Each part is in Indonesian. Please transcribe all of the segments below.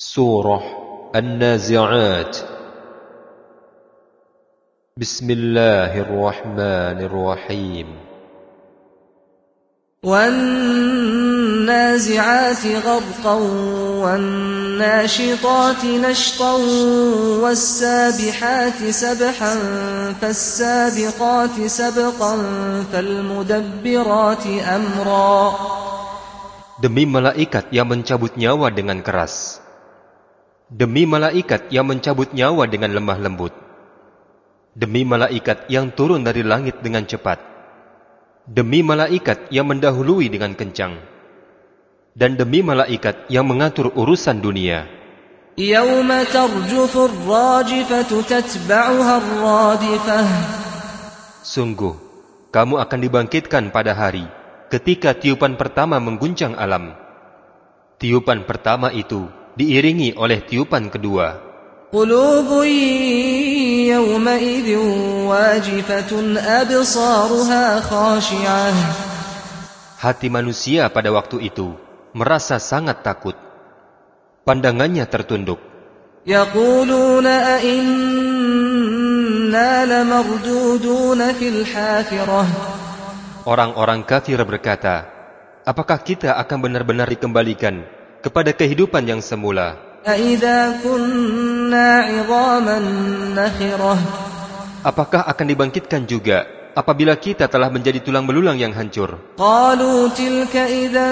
Surah An-Nazi'at. Bismillahirrahmanirrahim. وَالنَّازِعَاتِ غَرْقًا وَالنَّاشِطَاتِ نَشْطًا وَالسَّابِحَاتِ سَبْحًا فَالسَّابِقَاتِ سَبْقًا فَالْمُدَبِّرَاتِ أَمْرًا. Demi malaikat yang mencabut nyawa dengan keras, demi malaikat yang mencabut nyawa dengan lemah lembut, demi malaikat yang turun dari langit dengan cepat, demi malaikat yang mendahului dengan kencang, dan demi malaikat yang mengatur urusan dunia. يَوْمَ تَرْجُفُ الرَّاجِفَةُ تَتْبَعُهَا الرَّادِفَةُ. Sungguh, kamu akan dibangkitkan pada hari ketika tiupan pertama mengguncang alam. Tiupan pertama itu diiringi oleh tiupan kedua. قُلُوبٌ يَوْمَئِذٍ وَاجِفَةٌ أَبْصَارُهَا خَاشِعَةٌ. Hati manusia pada waktu itu merasa sangat takut. Pandangannya tertunduk. يَقُولُونَ أَإِنَّا لَمَرْدُودُونَ فِي الْحَافِرَةِ. Orang-orang kafir berkata, apakah kita akan benar-benar dikembalikan kepada kehidupan yang semula? أَإِذَا كُنَّا عِظَامًا نَخِرَةً. Apakah akan dibangkitkan juga apabila kita telah menjadi tulang belulang yang hancur? قَالُوا تِلْكَ إِذًا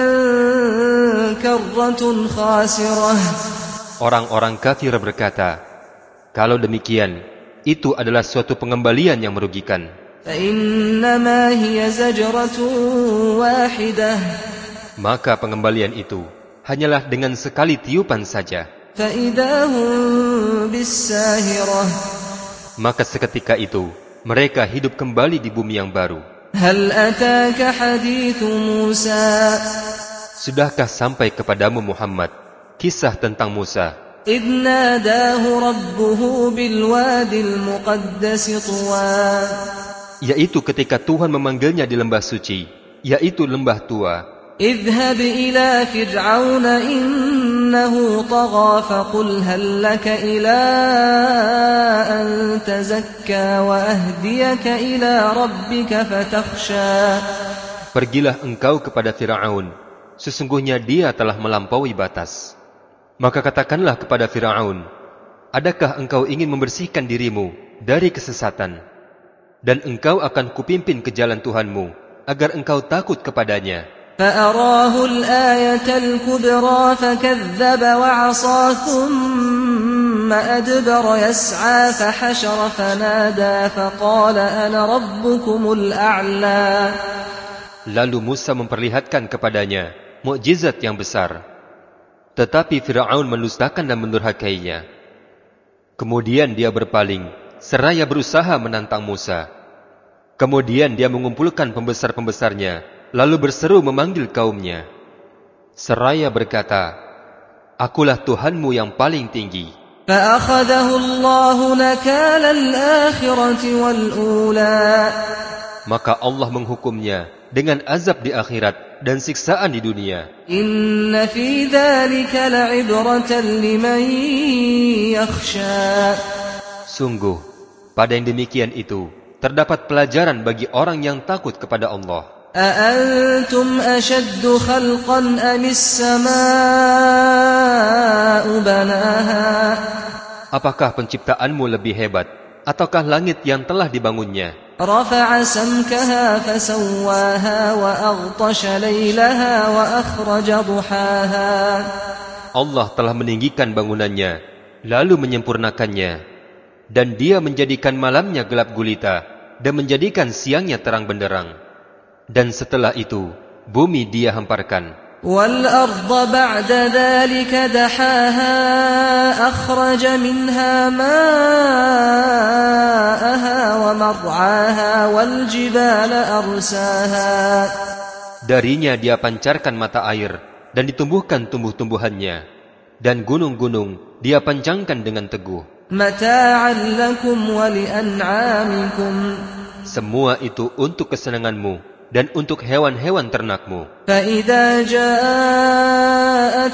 كَرَّةٌ خَاسِرَةٌ. Orang-orang kafir berkata, kalau demikian, itu adalah suatu pengembalian yang merugikan. فَإِنَّمَا هِيَ زَجْرَةٌ وَاحِدَةٌ. Maka pengembalian itu hanyalah dengan sekali tiupan saja. فَإِذَا هُمْ بِالسَّاهِرَةِ. Maka seketika itu mereka hidup kembali di bumi yang baru. هَلْ أَتَاكَ حَدِيثُ مُوسَى. Sudahkah sampai kepadamu Muhammad kisah tentang Musa? إِذْ نَادَاهُ رَبُّهُ بِالْوَادِ الْمُقَدَّسِ طُوًى. Yaitu ketika Tuhan memanggilnya di lembah suci, yaitu lembah tua. اذهب إلى فرعون إنه طغى فقل هل لك إلى أن تزكى وأهديك إلى ربك فتخشى. Pergilah engkau kepada Fir'aun, sesungguhnya dia telah melampaui batas. Maka katakanlah kepada Fir'aun, adakah engkau ingin membersihkan dirimu dari kesesatan? Dan engkau akan kupimpin ke jalan Tuhanmu, agar engkau takut kepadanya. فأراه الآية الكبرى فكذب وعصى ثم أدبر يسعى فحشر فنادى فقال أنا ربكم الأعلى. Lalu Musa memperlihatkan kepadanya mukjizat yang besar. Tetapi Fir'aun mendustakan dan mendurhakainya. Kemudian dia berpaling, seraya berusaha menantang Musa. Kemudian dia mengumpulkan pembesar-pembesarnya, lalu berseru memanggil kaumnya. Seraya berkata, akulah Tuhanmu yang paling tinggi. فأخذه الله نكال الآخرة والأولى. Maka Allah menghukumnya dengan azab di akhirat dan siksaan di dunia. إن في ذلك لعبرة لمن يخشى. Sungguh, pada yang demikian itu, terdapat pelajaran bagi orang yang takut kepada Allah. أأنتم أشد خلقا أم السماء بناها. Apakah penciptaanmu lebih hebat, ataukah langit yang telah dibangunnya? رفع سمكها فسواها وأغطش ليلها وأخرج ضحاها. Allah telah meninggikan bangunannya, lalu menyempurnakannya, dan dia menjadikan malamnya gelap gulita, dan menjadikan siangnya terang benderang. Dan setelah itu, bumi dia hamparkan. وَالْأَرْضَ بَعْدَ ذَلِكَ دَحَاهَا أَخْرَجَ مِنْهَا مَاءَهَا وَمَرْعَاهَا وَالْجِبَالَ أَرْسَاهَا. Darinya dia pancarkan mata air, dan ditumbuhkan tumbuh-tumbuhannya. Dan gunung-gunung dia pancangkan dengan teguh. مَتَاعًا لَكُمْ وَلِأَنْعَامِكُمْ. Semua itu untuk kesenanganmu dan untuk hewan-hewan ternakmu. فإذا جاءت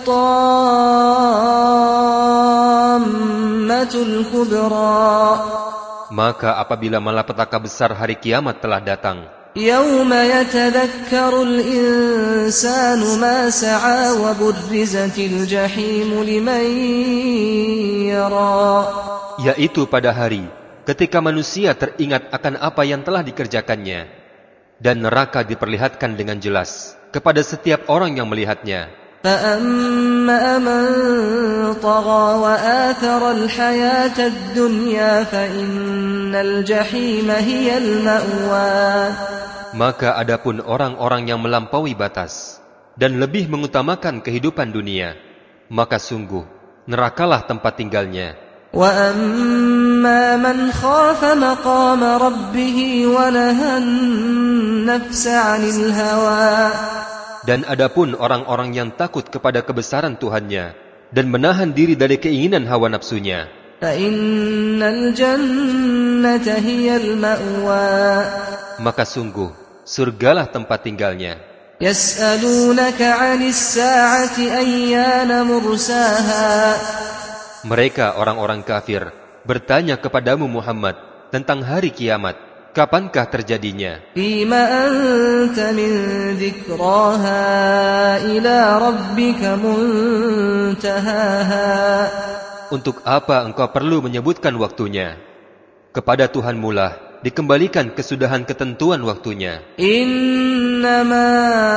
الطامة الكبرى Maka apabila malapetaka besar hari kiamat telah datang, يوم يتذكر الإنسان ما سعى وبرزت الجحيم لمن يرى yaitu pada hari ketika manusia teringat akan apa yang telah dikerjakannya, dan neraka diperlihatkan dengan jelas kepada setiap orang yang melihatnya. فأما من طغى وآثر الحياة الدنيا فإن الجحيم هي المأوى. Maka adapun orang-orang yang melampaui batas dan lebih mengutamakan kehidupan dunia, maka sungguh nerakalah tempat tinggalnya. وأما من خاف مقام ربه ونهى النفس عن الهوى. Dan adapun orang-orang yang takut kepada kebesaran Tuhannya dan menahan diri dari keinginan hawa nafsunya, فإن الجنة هي المأوى. maka sungguh surgalah tempat tinggalnya. يسألونك عن الساعة أيان مرساها. Mereka orang-orang kafir bertanya kepadamu Muhammad tentang hari kiamat, kapankah terjadinya? فيما أنت من ذكراها إلى ربك منتهاها. Untuk apa engkau perlu menyebutkan waktunya? Kepada Tuhanmu lah dikembalikan kesudahan ketentuan waktunya. إنما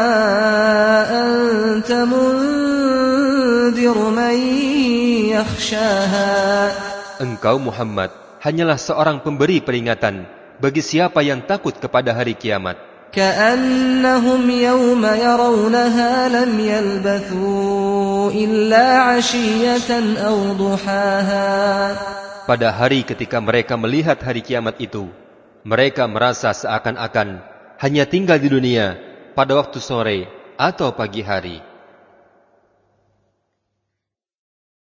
أنت منذر من يخشاها. Engkau Muhammad hanyalah seorang pemberi peringatan bagi siapa yang takut kepada hari kiamat. كأنهم يوم يرونها لم يلبثوا إلا عشية أو ضحاها. Pada hari ketika mereka melihat hari kiamat itu, mereka merasa seakan-akan hanya tinggal di dunia pada waktu sore atau pagi hari.